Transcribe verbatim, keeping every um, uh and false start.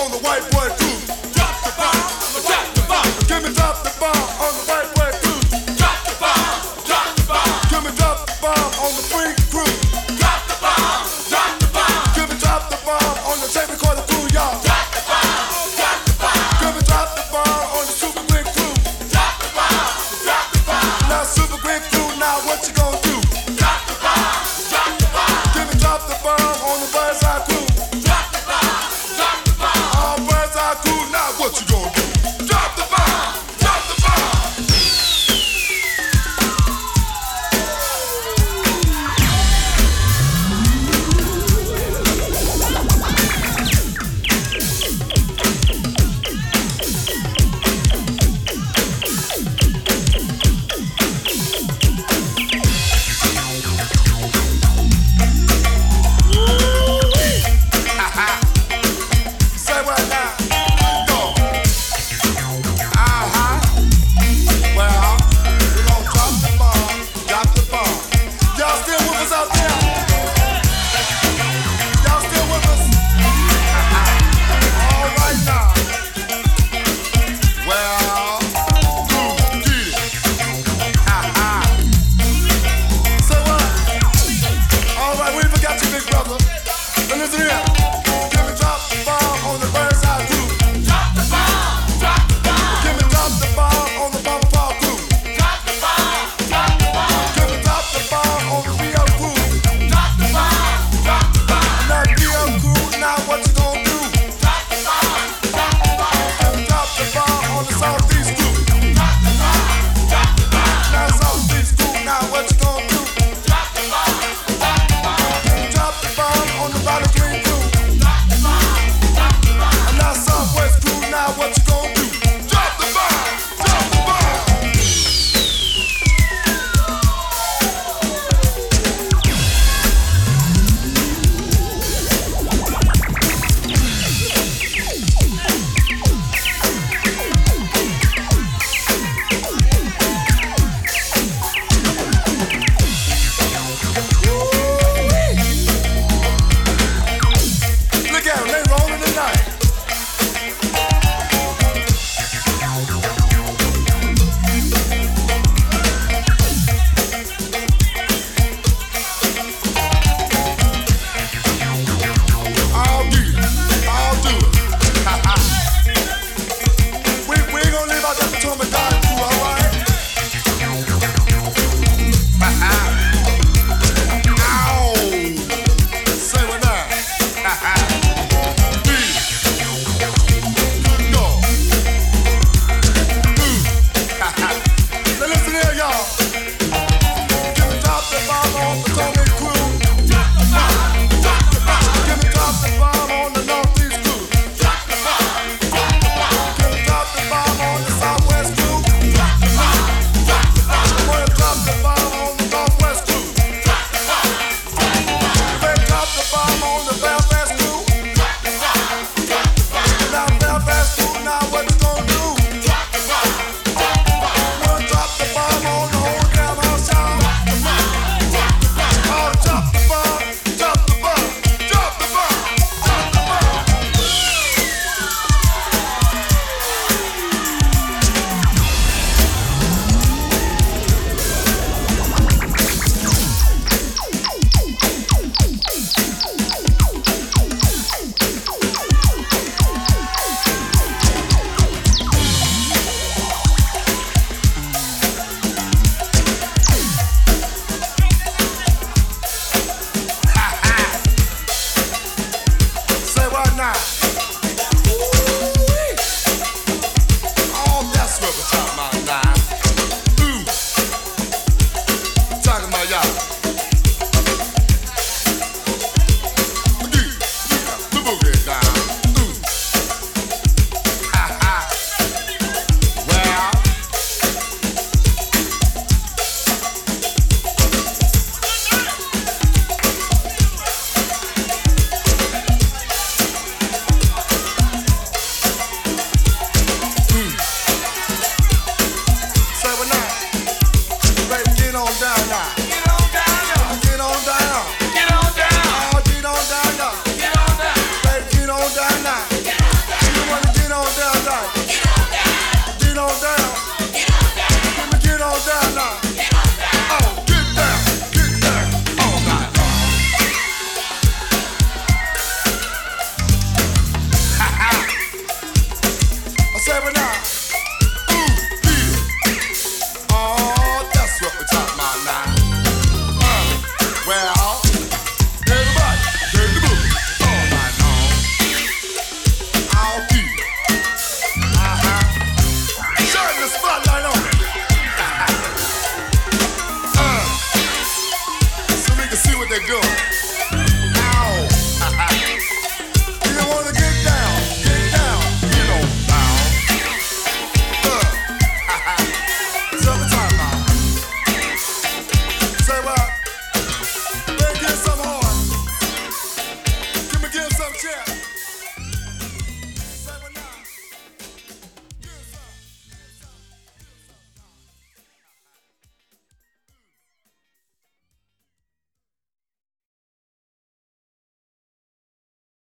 on the white boy crew. Drop the bomb, drop the bomb. Give me drop the bomb on the white boy crew. Drop the bomb, drop the bomb. Give me drop the bomb on the freak crew. Drop the bomb, drop the bomb. Give me drop the bomb on the tape recorder crew, y'all. Drop the bomb, drop the bomb. Give me drop the bomb on the super quick crew. Drop the bomb, drop the bomb. Now super quick crew, now what you gonna do? Drop the bomb, drop the bomb. Give me drop the bomb on the bird's eye crew. Drop the bomb, drop the bomb. All bird's eye crew. seven hours.